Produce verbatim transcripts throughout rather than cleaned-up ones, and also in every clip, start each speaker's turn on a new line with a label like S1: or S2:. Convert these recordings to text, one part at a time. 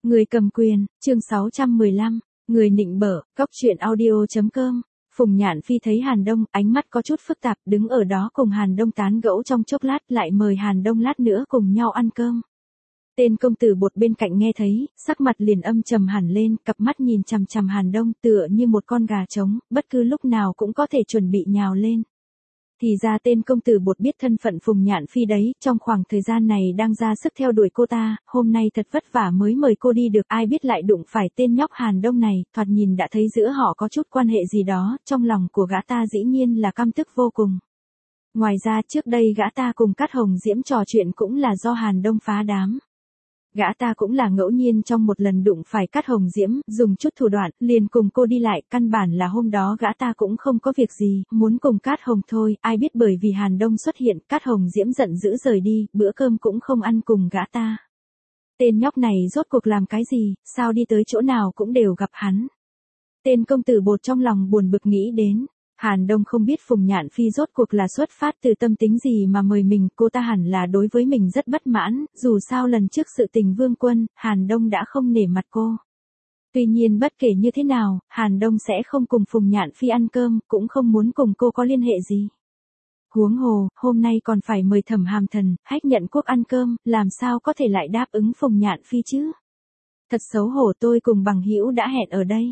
S1: Người cầm quyền, chương sáu trăm mười lăm, người nịnh bợ, góc truyện audio.com. Phùng Nhạn Phi thấy Hàn Đông, ánh mắt có chút phức tạp, đứng ở đó cùng Hàn Đông tán gẫu trong chốc lát, lại mời Hàn Đông lát nữa cùng nhau ăn cơm. Tên công tử Bột bên cạnh nghe thấy, sắc mặt liền âm trầm hẳn lên, cặp mắt nhìn chằm chằm Hàn Đông tựa như một con gà trống, bất cứ lúc nào cũng có thể chuẩn bị nhào lên. Thì ra tên công tử Bột biết thân phận Phùng Nhạn Phi đấy, trong khoảng thời gian này đang ra sức theo đuổi cô ta, hôm nay thật vất vả mới mời cô đi được, ai biết lại đụng phải tên nhóc Hàn Đông này, thoạt nhìn đã thấy giữa họ có chút quan hệ gì đó, trong lòng của gã ta dĩ nhiên là căm tức vô cùng. Ngoài ra trước đây gã ta cùng Cát Hồng Diễm trò chuyện cũng là do Hàn Đông phá đám. Gã ta cũng là ngẫu nhiên trong một lần đụng phải Cát Hồng Diễm, dùng chút thủ đoạn, liền cùng cô đi lại, căn bản là hôm đó gã ta cũng không có việc gì, muốn cùng Cát Hồng thôi, ai biết bởi vì Hàn Đông xuất hiện, Cát Hồng Diễm giận dữ rời đi, bữa cơm cũng không ăn cùng gã ta. Tên nhóc này rốt cuộc làm cái gì, sao đi tới chỗ nào cũng đều gặp hắn. Tên công tử Bột trong lòng buồn bực nghĩ đến. Hàn Đông không biết Phùng Nhạn Phi rốt cuộc là xuất phát từ tâm tính gì mà mời mình, cô ta hẳn là đối với mình rất bất mãn, dù sao lần trước sự tình Vương Quân, Hàn Đông đã không nể mặt cô. Tuy nhiên bất kể như thế nào, Hàn Đông sẽ không cùng Phùng Nhạn Phi ăn cơm, cũng không muốn cùng cô có liên hệ gì. Huống hồ, hôm nay còn phải mời Thẩm Hàm Thần, Hách Nhận Quốc ăn cơm, làm sao có thể lại đáp ứng Phùng Nhạn Phi chứ? Thật xấu hổ, tôi cùng bằng hữu đã hẹn ở đây.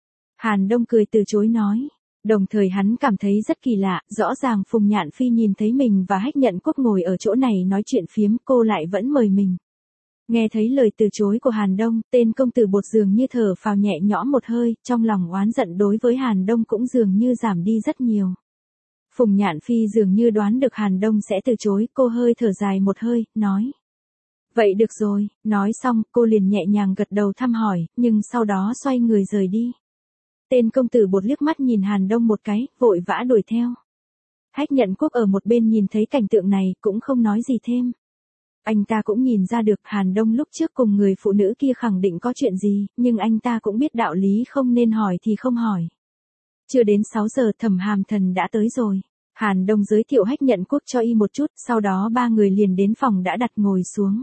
S1: Hàn Đông cười từ chối nói. Đồng thời hắn cảm thấy rất kỳ lạ, rõ ràng Phùng Nhạn Phi nhìn thấy mình và Hách Nhận Quốc ngồi ở chỗ này nói chuyện phiếm, cô lại vẫn mời mình. Nghe thấy lời từ chối của Hàn Đông, tên công tử Bột dường như thở phào nhẹ nhõm một hơi, trong lòng oán giận đối với Hàn Đông cũng dường như giảm đi rất nhiều. Phùng Nhạn Phi dường như đoán được Hàn Đông sẽ từ chối, cô hơi thở dài một hơi, nói. Vậy được rồi, nói xong, cô liền nhẹ nhàng gật đầu thăm hỏi, nhưng sau đó xoay người rời đi. Tên công tử Bột liếc mắt nhìn Hàn Đông một cái, vội vã đuổi theo. Hách Nhận Quốc ở một bên nhìn thấy cảnh tượng này, cũng không nói gì thêm. Anh ta cũng nhìn ra được Hàn Đông lúc trước cùng người phụ nữ kia khẳng định có chuyện gì, nhưng anh ta cũng biết đạo lý không nên hỏi thì không hỏi. Chưa đến sáu giờ Thẩm Hàm Thần đã tới rồi. Hàn Đông giới thiệu Hách Nhận Quốc cho y một chút, sau đó ba người liền đến phòng đã đặt ngồi xuống.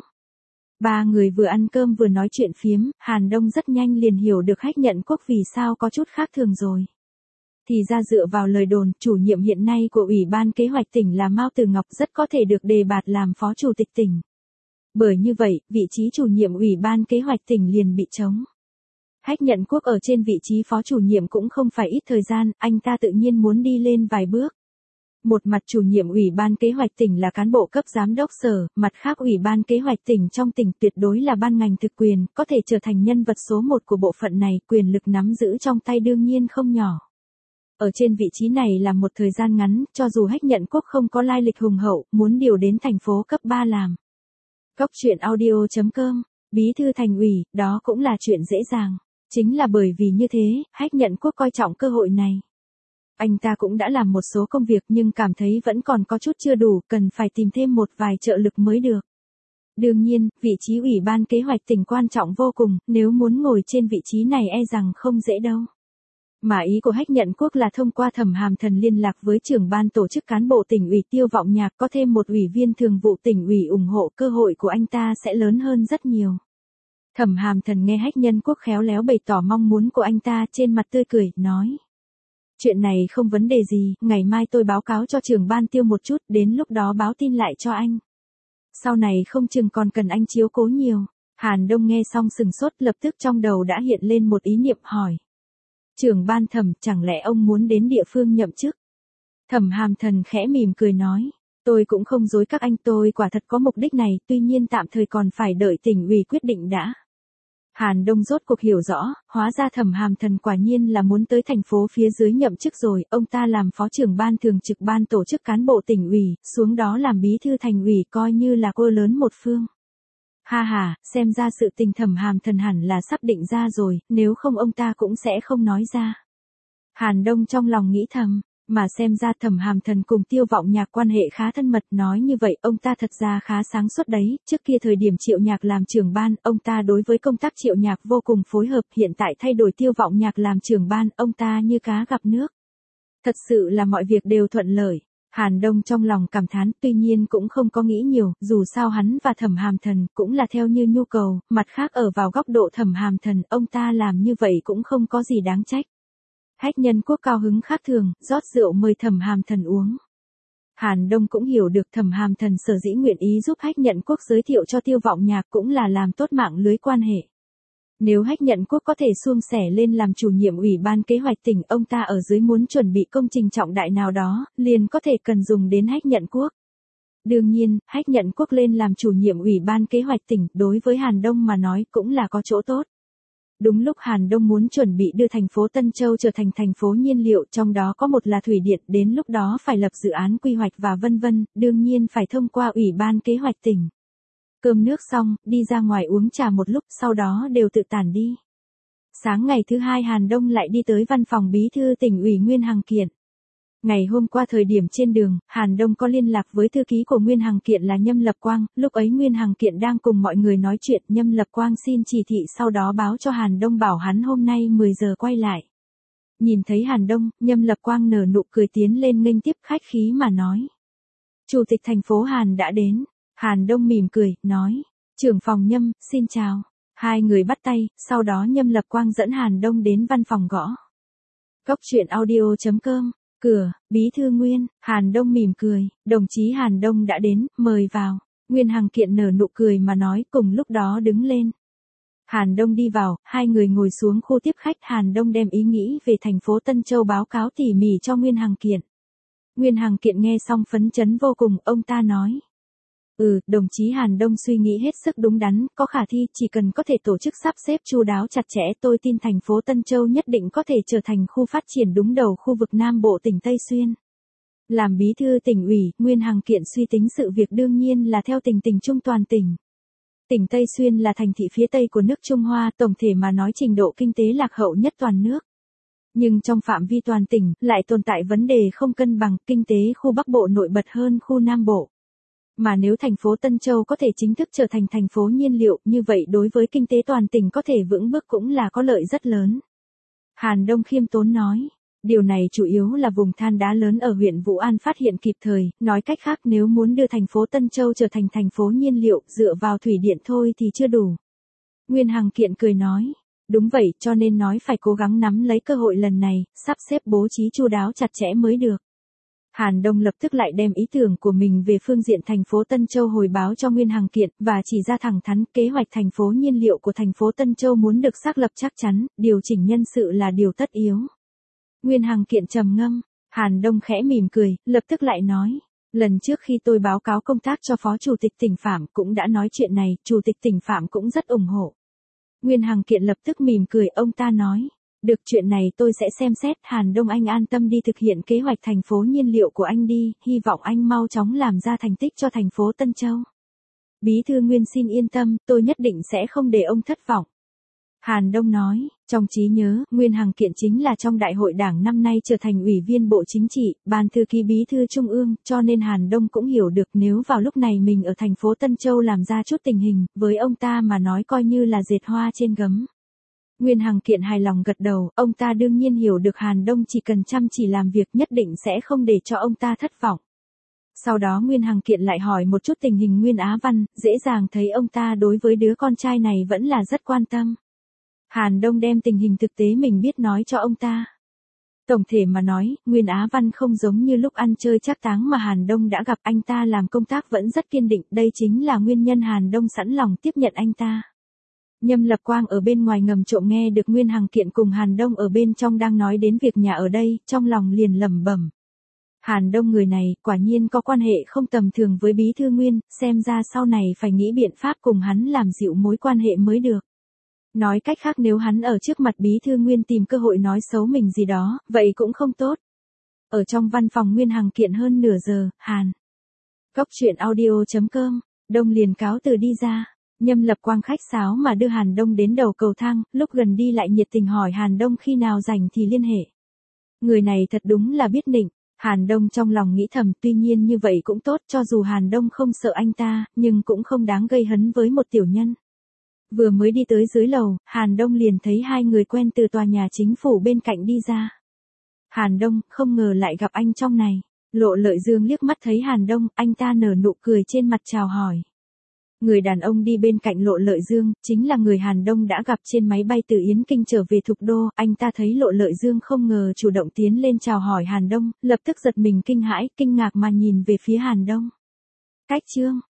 S1: Ba người vừa ăn cơm vừa nói chuyện phiếm, Hàn Đông rất nhanh liền hiểu được Hách Nhận Quốc vì sao có chút khác thường rồi. Thì ra dựa vào lời đồn, chủ nhiệm hiện nay của Ủy ban Kế hoạch tỉnh là Mao Từ Ngọc rất có thể được đề bạt làm phó chủ tịch tỉnh. Bởi như vậy, vị trí chủ nhiệm Ủy ban Kế hoạch tỉnh liền bị trống. Hách Nhận Quốc ở trên vị trí phó chủ nhiệm cũng không phải ít thời gian, anh ta tự nhiên muốn đi lên vài bước. Một mặt chủ nhiệm Ủy ban Kế hoạch tỉnh là cán bộ cấp giám đốc sở, mặt khác Ủy ban Kế hoạch tỉnh trong tỉnh tuyệt đối là ban ngành thực quyền, có thể trở thành nhân vật số một của bộ phận này, quyền lực nắm giữ trong tay đương nhiên không nhỏ. Ở trên vị trí này là một thời gian ngắn, cho dù Hách Nhận Quốc không có lai lịch hùng hậu, muốn điều đến thành phố cấp ba làm. Góc truyện audio.com, bí thư thành ủy, đó cũng là chuyện dễ dàng. Chính là bởi vì như thế, Hách Nhận Quốc coi trọng cơ hội này. Anh ta cũng đã làm một số công việc nhưng cảm thấy vẫn còn có chút chưa đủ, cần phải tìm thêm một vài trợ lực mới được. Đương nhiên, vị trí Ủy ban Kế hoạch tỉnh quan trọng vô cùng, nếu muốn ngồi trên vị trí này e rằng không dễ đâu. Mà ý của Hách Nhận Quốc là thông qua Thẩm Hàm Thần liên lạc với trưởng ban tổ chức cán bộ tỉnh ủy Tiêu Vọng Nhạc, có thêm một ủy viên thường vụ tỉnh ủy ủng hộ, cơ hội của anh ta sẽ lớn hơn rất nhiều. Thẩm Hàm Thần nghe Hách Nhận Quốc khéo léo bày tỏ mong muốn của anh ta, trên mặt tươi cười, nói. Chuyện này không vấn đề gì, ngày mai tôi báo cáo cho trưởng ban Tiêu một chút, đến lúc đó báo tin lại cho anh. Sau này không chừng còn cần anh chiếu cố nhiều. Hàn Đông nghe xong sừng sốt, lập tức trong đầu đã hiện lên một ý niệm hỏi. Trưởng ban Thẩm, chẳng lẽ ông muốn đến địa phương nhậm chức? Thẩm Hàm Thần khẽ mỉm cười nói. Tôi cũng không dối các anh, tôi quả thật có mục đích này, tuy nhiên tạm thời còn phải đợi tỉnh ủy quyết định đã. Hàn Đông rốt cuộc hiểu rõ, hóa ra Thẩm Hàm Thần quả nhiên là muốn tới thành phố phía dưới nhậm chức rồi, ông ta làm phó trưởng ban thường trực ban tổ chức cán bộ tỉnh ủy, xuống đó làm bí thư thành ủy coi như là cô lớn một phương. Ha ha, xem ra sự tình Thẩm Hàm Thần hẳn là sắp định ra rồi, nếu không ông ta cũng sẽ không nói ra. Hàn Đông trong lòng nghĩ thầm. Mà xem ra Thẩm Hàm Thần cùng Tiêu Vọng Nhạc quan hệ khá thân mật, nói như vậy ông ta thật ra khá sáng suốt đấy, trước kia thời điểm Triệu Nhạc làm trưởng ban, ông ta đối với công tác Triệu Nhạc vô cùng phối hợp, hiện tại thay đổi Tiêu Vọng Nhạc làm trưởng ban, ông ta như cá gặp nước. Thật sự là mọi việc đều thuận lợi. Hàn Đông trong lòng cảm thán, tuy nhiên cũng không có nghĩ nhiều, dù sao hắn và Thẩm Hàm Thần cũng là theo như nhu cầu, mặt khác ở vào góc độ Thẩm Hàm Thần, ông ta làm như vậy cũng không có gì đáng trách. Hách Nhân Quốc cao hứng khác thường, rót rượu mời Thẩm Hàm Thần uống. Hàn Đông cũng hiểu được Thẩm Hàm Thần sở dĩ nguyện ý giúp Hách Nhận Quốc giới thiệu cho Tiêu Vọng Nhạc cũng là làm tốt mạng lưới quan hệ. Nếu Hách Nhận Quốc có thể suôn sẻ lên làm chủ nhiệm ủy ban kế hoạch tỉnh, ông ta ở dưới muốn chuẩn bị công trình trọng đại nào đó, liền có thể cần dùng đến Hách Nhận Quốc. Đương nhiên, Hách Nhận Quốc lên làm chủ nhiệm ủy ban kế hoạch tỉnh, đối với Hàn Đông mà nói cũng là có chỗ tốt. Đúng lúc Hàn Đông muốn chuẩn bị đưa thành phố Tân Châu trở thành thành phố nhiên liệu, trong đó có một là thủy điện, đến lúc đó phải lập dự án quy hoạch và vân vân, đương nhiên phải thông qua ủy ban kế hoạch tỉnh. Cơm nước xong, đi ra ngoài uống trà một lúc, sau đó đều tự tản đi. Sáng ngày thứ hai Hàn Đông lại đi tới văn phòng bí thư tỉnh ủy Nguyên Hằng Kiện. Ngày hôm qua thời điểm trên đường, Hàn Đông có liên lạc với thư ký của Nguyên Hằng Kiện là Nhâm Lập Quang, lúc ấy Nguyên Hằng Kiện đang cùng mọi người nói chuyện, Nhâm Lập Quang xin chỉ thị sau đó báo cho Hàn Đông bảo hắn hôm nay mười giờ quay lại. Nhìn thấy Hàn Đông, Nhâm Lập Quang nở nụ cười tiến lên nghênh tiếp, khách khí mà nói. Chủ tịch thành phố Hàn đã đến. Hàn Đông mỉm cười, nói, trưởng phòng Nhâm, xin chào. Hai người bắt tay, sau đó Nhâm Lập Quang dẫn Hàn Đông đến văn phòng gõ. Góc chuyện audio chấm com, cửa, bí thư Nguyên, Hàn Đông mỉm cười, đồng chí Hàn Đông đã đến, mời vào. Nguyên Hằng Kiện nở nụ cười mà nói, cùng lúc đó đứng lên. Hàn Đông đi vào, hai người ngồi xuống khu tiếp khách, Hàn Đông đem ý nghĩ về thành phố Tân Châu báo cáo tỉ mỉ cho Nguyên Hằng Kiện. Nguyên Hằng Kiện nghe xong phấn chấn vô cùng, ông ta nói. Ừ, đồng chí Hàn Đông suy nghĩ hết sức đúng đắn, có khả thi, chỉ cần có thể tổ chức sắp xếp chu đáo chặt chẽ, tôi tin thành phố Tân Châu nhất định có thể trở thành khu phát triển đúng đầu khu vực Nam Bộ tỉnh Tây Xuyên. Làm bí thư tỉnh ủy, Nguyên Hằng Kiện suy tính sự việc đương nhiên là theo tình tình chung toàn tỉnh. Tỉnh Tây Xuyên là thành thị phía Tây của nước Trung Hoa, tổng thể mà nói trình độ kinh tế lạc hậu nhất toàn nước. Nhưng trong phạm vi toàn tỉnh, lại tồn tại vấn đề không cân bằng, kinh tế khu Bắc Bộ nổi bật hơn khu Nam Bộ. Mà nếu thành phố Tân Châu có thể chính thức trở thành thành phố nhiên liệu, như vậy đối với kinh tế toàn tỉnh có thể vững bước cũng là có lợi rất lớn. Hàn Đông khiêm tốn nói, điều này chủ yếu là vùng than đá lớn ở huyện Vũ An phát hiện kịp thời, nói cách khác nếu muốn đưa thành phố Tân Châu trở thành thành phố nhiên liệu, dựa vào thủy điện thôi thì chưa đủ. Nguyên Hằng Kiện cười nói, đúng vậy, cho nên nói phải cố gắng nắm lấy cơ hội lần này, sắp xếp bố trí chu đáo chặt chẽ mới được. Hàn Đông lập tức lại đem ý tưởng của mình về phương diện thành phố Tân Châu hồi báo cho Nguyên Hằng Kiện, và chỉ ra thẳng thắn kế hoạch thành phố nhiên liệu của thành phố Tân Châu muốn được xác lập chắc chắn, điều chỉnh nhân sự là điều tất yếu. Nguyên Hằng Kiện trầm ngâm, Hàn Đông khẽ mỉm cười, lập tức lại nói, lần trước khi tôi báo cáo công tác cho Phó Chủ tịch tỉnh Phạm cũng đã nói chuyện này, Chủ tịch tỉnh Phạm cũng rất ủng hộ. Nguyên Hằng Kiện lập tức mỉm cười, ông ta nói. Được, chuyện này tôi sẽ xem xét, Hàn Đông anh an tâm đi thực hiện kế hoạch thành phố nhiên liệu của anh đi, hy vọng anh mau chóng làm ra thành tích cho thành phố Tân Châu. Bí thư Nguyên xin yên tâm, tôi nhất định sẽ không để ông thất vọng. Hàn Đông nói, trong trí nhớ, Nguyên Hằng Kiện chính là trong đại hội đảng năm nay trở thành ủy viên Bộ Chính trị, ban thư ký bí thư Trung ương, cho nên Hàn Đông cũng hiểu được nếu vào lúc này mình ở thành phố Tân Châu làm ra chút tình hình, với ông ta mà nói coi như là dệt hoa trên gấm. Nguyên Hằng Kiện hài lòng gật đầu, ông ta đương nhiên hiểu được Hàn Đông chỉ cần chăm chỉ làm việc nhất định sẽ không để cho ông ta thất vọng. Sau đó Nguyên Hằng Kiện lại hỏi một chút tình hình Nguyên Á Văn, dễ dàng thấy ông ta đối với đứa con trai này vẫn là rất quan tâm. Hàn Đông đem tình hình thực tế mình biết nói cho ông ta. Tổng thể mà nói, Nguyên Á Văn không giống như lúc ăn chơi trác táng mà Hàn Đông đã gặp, anh ta làm công tác vẫn rất kiên định, đây chính là nguyên nhân Hàn Đông sẵn lòng tiếp nhận anh ta. Nhâm Lập Quang ở bên ngoài ngầm trộm nghe được Nguyên Hằng Kiện cùng Hàn Đông ở bên trong đang nói đến việc nhà ở đây, trong lòng liền lẩm bẩm. Hàn Đông người này, quả nhiên có quan hệ không tầm thường với bí thư Nguyên, xem ra sau này phải nghĩ biện pháp cùng hắn làm dịu mối quan hệ mới được. Nói cách khác nếu hắn ở trước mặt bí thư Nguyên tìm cơ hội nói xấu mình gì đó, vậy cũng không tốt. Ở trong văn phòng Nguyên Hằng Kiện hơn nửa giờ, Hàn. Góc chuyện audio chấm com, Đông liền cáo từ đi ra. Nhâm Lập Quang khách sáo mà đưa Hàn Đông đến đầu cầu thang, lúc gần đi lại nhiệt tình hỏi Hàn Đông khi nào rảnh thì liên hệ. Người này thật đúng là biết nịnh, Hàn Đông trong lòng nghĩ thầm, tuy nhiên như vậy cũng tốt, cho dù Hàn Đông không sợ anh ta, nhưng cũng không đáng gây hấn với một tiểu nhân. Vừa mới đi tới dưới lầu, Hàn Đông liền thấy hai người quen từ tòa nhà chính phủ bên cạnh đi ra. Hàn Đông, không ngờ lại gặp anh trong này. Lộ Lợi Dương liếc mắt thấy Hàn Đông, anh ta nở nụ cười trên mặt chào hỏi. Người đàn ông đi bên cạnh Lộ Lợi Dương, chính là người Hàn Đông đã gặp trên máy bay từ Yến Kinh trở về Thục Đô, anh ta thấy Lộ Lợi Dương không ngờ chủ động tiến lên chào hỏi Hàn Đông, lập tức giật mình kinh hãi, kinh ngạc mà nhìn về phía Hàn Đông. Cách chương